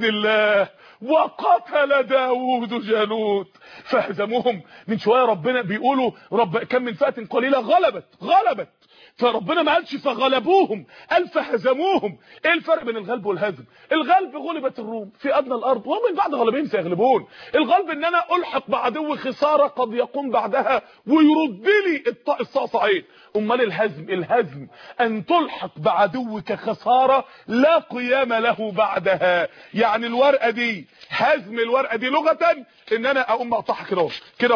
بإذن الله. وقتل داود جالوت فهزموهم. من شويه ربنا بيقولوا كم من فئة قليلة غلبت، فربنا ما قالش فغلبوهم، قال فهزموهم. ايه الفرق بين الغلب والهزم؟ الغلب غلبت الروم في ادنى الارض ومن بعد غلبهم سيغلبون. الغلب ان انا الحق بعدو خساره قد يقوم بعدها ويرد لي الصعصعين. امال الهزم ان تلحق بعدوك خساره لا قيام له بعدها. يعني الورقه دي هزم، الورقه دي لغه ان انا اقوم اقطعها كده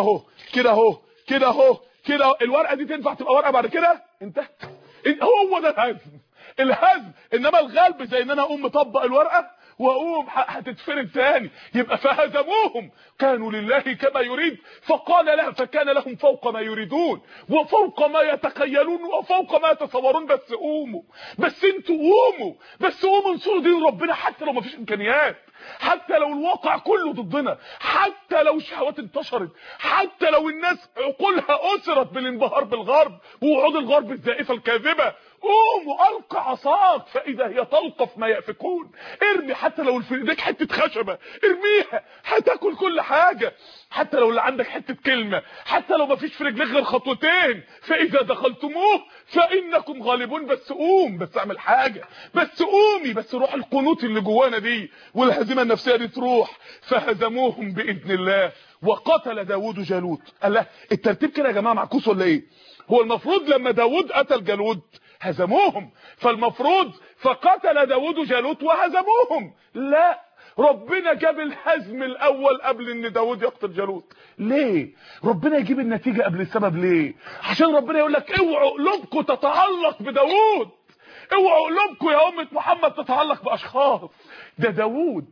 اهو. الورقه دي تنفع تبقى ورقه بعد كده؟ انتهت. هو ده الهزم. انما الغلب زي ان انا اقوم مطبق الورقه واقوم هتتفرد تاني. يبقى فهزموهم كانوا لله كما يريد فكان لهم فوق ما يريدون وفوق ما يتخيلون وفوق ما يتصورون. بس انتوا قوموا انصروا دين ربنا حتى لو ما فيش امكانيات، حتى لو الواقع كله ضدنا، حتى لو الشهوات انتشرت، حتى لو الناس عقولها اسرت بالانبهار بالغرب ووعود الغرب الزائفه الكاذبه. قوموا القى عصاك فاذا هي تلقف ما يأفكون. ارمي، حتى لو في ايديك حته خشبه ارميها هتاكل كل حاجه. حتى لو اللي عندك حته كلمه، حتى لو ما فيش في رجليك غير خطوتين، فاذا دخلتموه فانكم غالبون. بس قوم، بس اعمل حاجه، بس قومي، بس روح القنوط اللي جوانا دي والهزيمه النفسيه دي تروح. فهزموهم باذن الله. وقتل داود جالوت. الله، الترتيب كده يا جماعه معكوس ولا ايه؟ هو المفروض لما داود قتل جالوت هزموهم، فالمفروض فقتل داود جالوت وهزموهم. لا، ربنا جاب الهزم الاول قبل ان داود يقتل جالوت. ليه ربنا يجيب النتيجه قبل السبب؟ ليه؟ عشان ربنا يقول لك اوعوا قلوبكم تتعلق بداود، اوعوا قلوبكم يا امه محمد تتعلق باشخاص. ده داود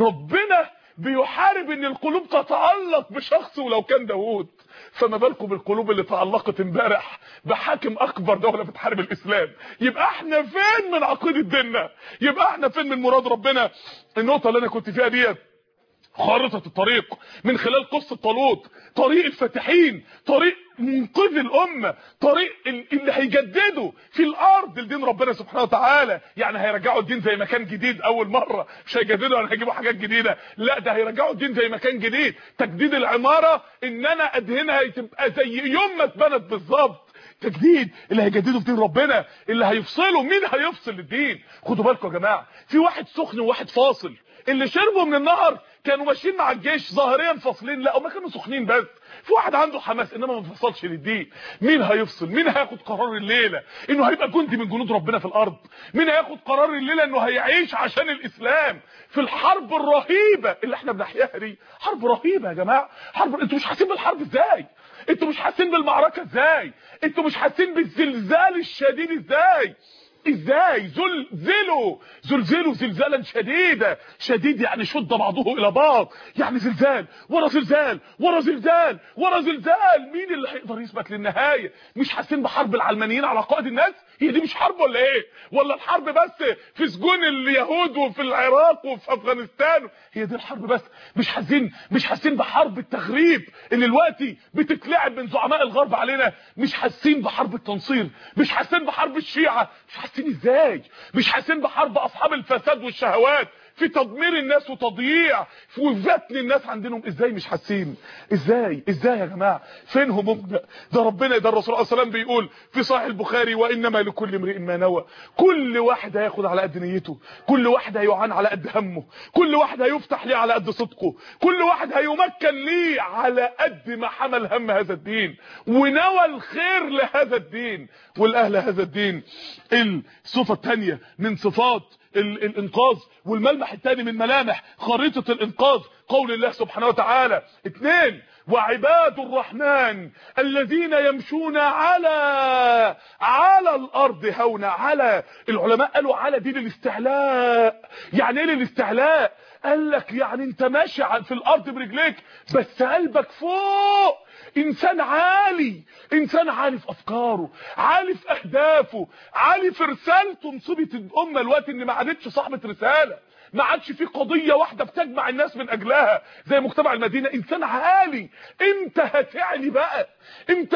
ربنا بيحارب ان القلوب تتعلق بشخص ولو كان داود. فما بالكم بالقلوب اللي تعلقت امبارح بحاكم اكبر دوله بتحارب الاسلام؟ يبقى احنا فين من عقيده ديننا؟ يبقى احنا فين من مراد ربنا؟ النقطه اللي انا كنت فيها ديت خارطة الطريق من خلال قصة طالوت، طريق الفاتحين، طريق منقذ الأمة، طريق اللي هيجددوا في الأرض لدين ربنا سبحانه وتعالى. يعني هيرجعوا الدين زي ما كان جديد أول مرة، مش هيجددوا ولا هيجيبوا حاجات جديدة، لا ده هيرجعوا الدين زي ما كان جديد. تجديد العمارة إن أنا أدهنها تبقى زي يوم ما اتبنت بالظبط. تجديد اللي هيجددوا في دين ربنا، اللي هيفصلوا. مين هيفصل الدين؟ خدوا بالكم يا جماعة، في واحد سخن وواحد فاصل. اللي شربوا من النهر كانوا ماشيين مع الجيش ظاهريا فاصلين، لا هم كانوا سخنين بس. في واحد عنده حماس انما ما انفصلش للدين. مين هيفصل؟ مين هياخد قرار الليله انه هيبقى جندي من جنود ربنا في الارض؟ مين هياخد قرار الليله انه هيعيش عشان الاسلام في الحرب الرهيبه اللي احنا بنحياها دي؟ حرب رهيبه يا جماعه، حرب. انتوا مش حاسين بالحرب ازاي؟ انتوا مش حاسين بالمعركه ازاي؟ انتوا مش حاسين بالزلزال الشديد ازاي؟ زلزلوا زلزالا شديدا. شديد يعني شد بعضه الى بعض، يعني زلزال ورا زلزال ورا زلزال ورا زلزال. مين اللي هيقدر يثبت للنهايه؟ مش حاسين بحرب العلمانيين على قائد الناس؟ هي دي مش حرب ولا ايه؟ ولا الحرب بس في سجون اليهود وفي العراق وفي افغانستان؟ هي دي الحرب بس؟ مش حاسين بحرب التغريب اللي دلوقتي بتتلعب من زعماء الغرب علينا؟ مش حاسين بحرب التنصير؟ مش حاسين بحرب الشيعة؟ مش حاسين ازاي؟ مش حاسين بحرب اصحاب الفساد والشهوات في تدمير الناس وتضييع وفتن الناس عندهم؟ ازاي مش حاسين؟ ازاي يا جماعه؟ فين همومنا؟ ده ربنا، ده الرسول صلى الله عليه وسلم بيقول في صحيح البخاري: وانما لكل امرئ ما نوى. كل واحد هياخد على قد نيته، كل واحد هيعان على قد همه، كل واحد هيفتح ليه على قد صدقه، كل واحد هيمكن ليه على قد ما حمل هم هذا الدين ونوى الخير لهذا الدين والاهل هذا الدين. الصفه الثانيه من صفات الانقاذ والملمح الثاني من ملامح خريطة الانقاذ قول الله سبحانه وتعالى: 2: وعباد الرحمن الذين يمشون على الارض هونا. على، العلماء قالوا على دي للاستعلاء. يعني ايه للاستعلاء؟ قال لك يعني انت ماشي في الارض برجليك بس قلبك فوق. انسان عالي في افكاره، عالي في اهدافه، عالي في رسالته. مصيبه الامه الوقت ان ما عادتش صاحبه رساله، ما عادش في قضيه واحده بتجمع الناس من اجلها زي مجتمع المدينه. انسان عالي. انت هتعلي بقى، انت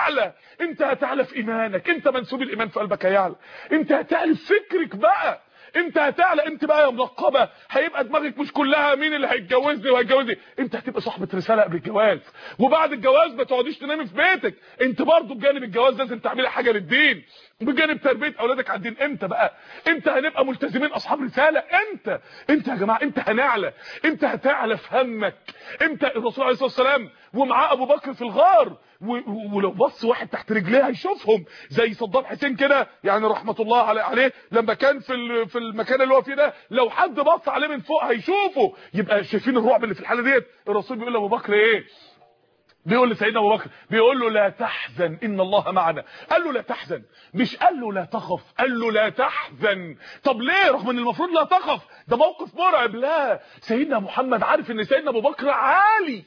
هتعلى في ايمانك، انت منسوب الايمان في قلبك هيعلى، انت هتعلي في فكرك بقى، امتى هتعلى؟ امتى بقى يا منقبه هيبقى دماغك مش كلها مين اللي هيتجوزني وهيتجوزني؟ امتى هتبقى صاحبه رساله قبل الجواز؟ وبعد الجواز ما تقعديش تنامي في بيتك، انت برضه بجانب الجواز لازم تعملي حاجه للدين، بجانب تربيه اولادك على الدين. امتى بقى؟ امتى هنبقى ملتزمين اصحاب رساله؟ امتى يا جماعه؟ امتى هنعلى؟ امتى هتعلى في همك؟ امتى الرسول عليه الصلاه والسلام ومعاه ابو بكر في الغار ولو بص واحد تحت رجليه هيشوفهم، زي صدام حسين كده يعني رحمه الله عليه لما كان في المكان اللي هو فيه ده، لو حد بص عليه من فوق هيشوفه. يبقى شايفين الرعب اللي في الحاله ديت. الرسول بيقول لابو بكر ايه؟ بيقول لسيدنا ابو بكر، بيقول له لا تحزن ان الله معنا. قال له لا تحزن، مش قال له لا تخف، قال له لا تحزن. طب ليه رغم ان المفروض لا تخف؟ ده موقف مرعب. لا، سيدنا محمد عارف ان سيدنا ابو بكر عالي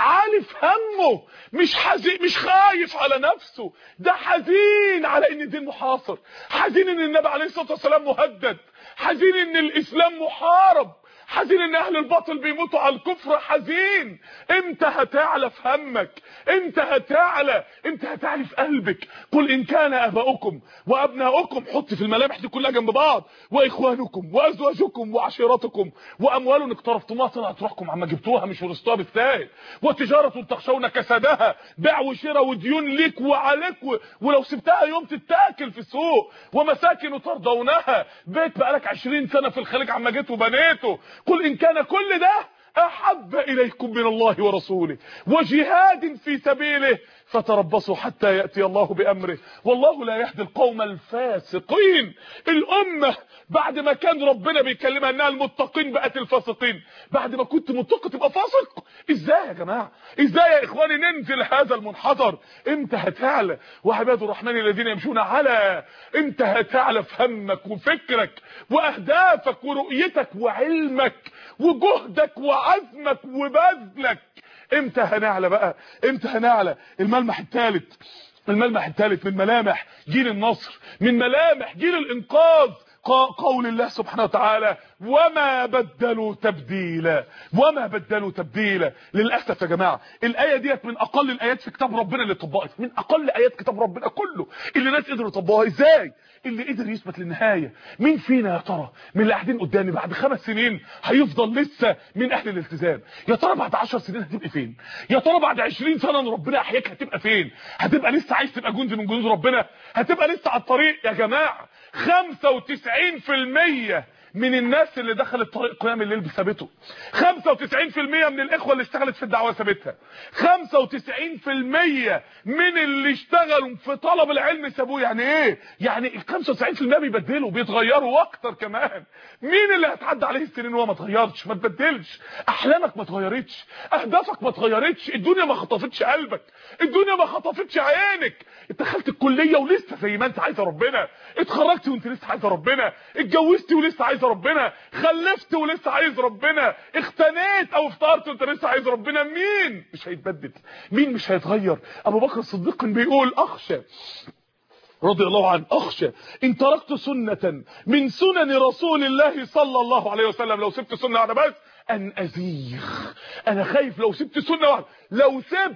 في همه، مش حزين، مش خايف على نفسه، ده حزين على ان الدين محاصر، حزين ان النبي عليه الصلاه والسلام مهدد، حزين ان الاسلام محارب، حزين ان اهل الباطل بيموتوا على الكفر، حزين. امتى هتعلى في همك؟ امتى هتعلى في قلبك؟ قل ان كان اباؤكم وابناؤكم، حط في الملامح دي كلها جنب بعض، واخوانكم وازواجكم وعشيرتكم واموال اقترفتموها طلعت روحكم عما جبتوها مش ورثتوها بالسهل، وتجاره تخشون كسادها، بيع وشراء وديون ليك وعليك ولو سبتها يوم تتاكل في السوق، ومساكن ترضونها، بيت بقالك 20 سنه في الخليج عما جيت وبنيته. قل ان كان كل ده احب اليكم من الله ورسوله وجهاد في سبيله فتربصوا حتى ياتي الله بامره والله لا يهدي القوم الفاسقين. الامه بعد ما كان ربنا بيكلمها انها المتقين بقت الفاسقين. بعد ما كنت متقي تبقى فاسق؟ ازاي يا جماعه؟ ازاي يا اخواني ننزل هذا المنحدر؟ امتى هتعلى؟ وعباد الرحمن الذين يمشون على، امتى هتعلى في همك وفكرك واهدافك ورؤيتك وعلمك وجهدك وعزمك وبذلك؟ امتى هنعلى بقى؟ امتى هنعلى؟ الملمح الثالث من ملامح جيل النصر، من ملامح جيل الانقاذ، قول الله سبحانه وتعالى وما بدلوا تبديلا. للاسف يا جماعه الايه ديت من اقل الايات في كتاب ربنا اللي طبقت، من اقل ايات كتاب ربنا كله اللي الناس قدروا يطبقوها. ازاي؟ اللي قدر يثبت للنهايه. مين فينا يا ترى من اللي قاعدين قدامي بعد 5 سنين هيفضل لسه من اهل الالتزام؟ يا ترى بعد 10 سنين هتبقى فين؟ يا ترى بعد 20 سنه ان ربنا يحييك هتبقى فين؟ هتبقى لسه عايز تبقى جندي من جنود ربنا؟ هتبقى لسه على الطريق؟ يا جماعه 95% من الناس اللي دخلت طريق قيام الليل بثابته، 95% من الاخوه اللي اشتغلت في الدعوه ثابتها، 95% من اللي اشتغلوا في طلب العلم سابوه. يعني ايه؟ يعني ال 95% بيبدلوا بيتغيروا واكتر كمان. مين اللي هتعدي عليه السنين وهو ما اتغيرش ما تبدلش؟ احلامك ما اتغيرتش، اهدافك ما اتغيرتش، الدنيا ما خطفتش قلبك، الدنيا ما خطفتش عينك. دخلت الكليه ولسه زي ما انت عايزه ربنا، اتخرجت وانت لسه عايزه ربنا، اتجوزت ولسه عايزه ربنا، خلفت ولسه عايز ربنا، اختنيت او افطرت وانت لسه عايز ربنا. مين مش هيتبدل؟ مين مش هيتغير؟ ابو بكر الصديق بيقول اخشى رضي الله عنه، اخشى ان تركت سنه من سنن رسول الله صلى الله عليه وسلم، لو سبت سنه واحده بس ان ازيغ. انا خايف لو سبت سنه واحده، لو سبت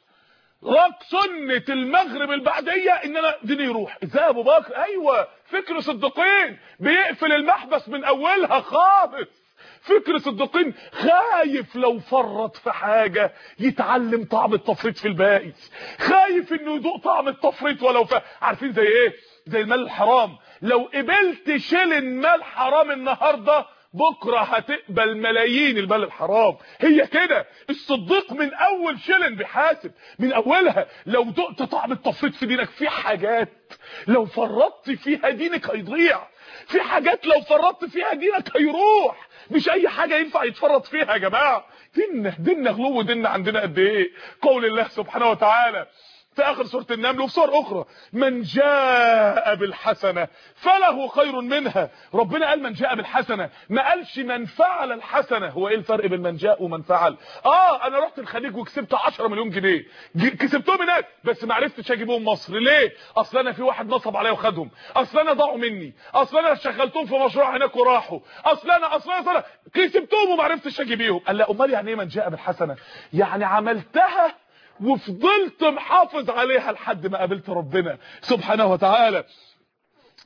سنة المغرب البعدية ان انا ديني يروح. ازاي يا ابو بكر؟ ايوه، فكر صديقين بيقفل المحبس من اولها خالص. فكر صديقين خايف لو فرط في حاجة يتعلم طعم التفريط في الباقي، خايف انه يذوق طعم التفريط ولو عارفين زي ايه؟ زي المال الحرام. لو قبلت شيلن مال حرام النهارده بكره هتقبل ملايين المال الحرام. هي كده. الصديق من اول شيلن بيحاسب من اولها. لو دقت طعم التفريط في دينك، في حاجات لو فرطت فيها دينك هيضيع، في حاجات لو فرطت فيها دينك هيروح. مش اي حاجه ينفع يتفرط فيها يا جماعه. ديننا غلو، ديننا عندنا قد ايه؟ قول الله سبحانه وتعالى في اخر سوره النمل وفي سور اخرى من جاء بالحسنه فله خير منها. ربنا قال من جاء بالحسنه، ما قالش من فعل الحسنه. هو ايه الفرق بين من جاء ومن فعل؟ انا رحت الخليج وكسبت 10 مليون جنيه، كسبتهم هناك بس ما عرفتش اجيبهم مصر. ليه؟ اصل انا في واحد نصب عليا وخدهم، اصل انا ضاعوا مني، اصل انا شغلتهم في مشروع هناك وراحوا، اصل انا كسبتهم وما عرفتش اجيبهم. قال لا، امال يعني ايه من جاء بالحسنه؟ يعني عملتها وفضلت محافظ عليها لحد ما قابلت ربنا سبحانه وتعالى.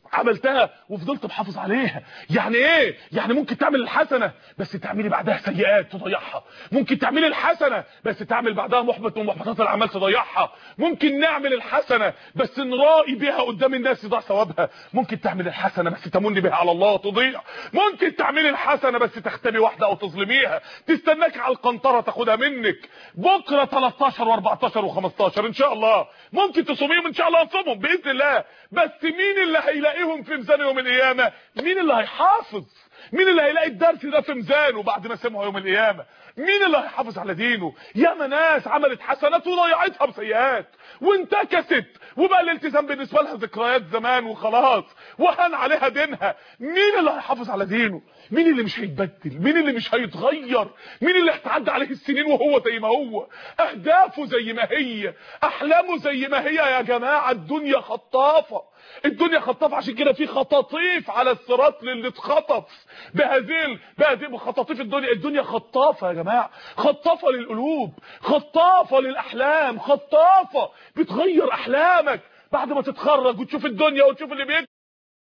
عملتها وفضلت محافظ عليها. يعني ايه؟ يعني ممكن تعمل الحسنه بس تعملي بعدها سيئات تضيعها، ممكن تعملي الحسنه بس تعمل بعدها محبط من محبطات الاعمال تضيعها، ممكن نعمل الحسنه بس نرائي بها قدام الناس يضيع ثوابها، ممكن تعمل الحسنه بس تمن بها على الله تضيع، ممكن تعملي الحسنه بس تختبي واحده او تظلميها تستناك على القنطره تاخدها منك. بكره 13 و14 و15 ان شاء الله ممكن تصوميهم ان شاء الله، نصومهم باذن الله، بس مين اللي هيلاقيهم في ميزان يوم القيامه؟ مين اللي هيحافظ؟ مين اللي هيلاقي الدرس ده في ميزانه بعد ما سمعه يوم القيامه؟ مين اللي هيحافظ على دينه؟ ياما ناس عملت حسنات وضيعتها بسيئات وانتكست وبقى الالتزام بالنسبه لها ذكريات زمان وخلاص وهان عليها دينها. مين اللي هيحافظ على دينه؟ مين اللي مش هيتبدل؟ مين اللي مش هيتغير؟ مين اللي هتعدي عليه السنين وهو زي ما هو، اهدافه زي ما هي، احلامه زي ما هي؟ يا جماعه الدنيا خطافه، الدنيا خطافه، عشان كده في خطاطيف على الصراط للي اتخطف بهذه خطاطيف الدنيا. الدنيا خطافه يا جماعه، خطافه للقلوب، خطافه للاحلام، خطافه بتغير احلامك بعد ما تتخرج وتشوف الدنيا وتشوف اللي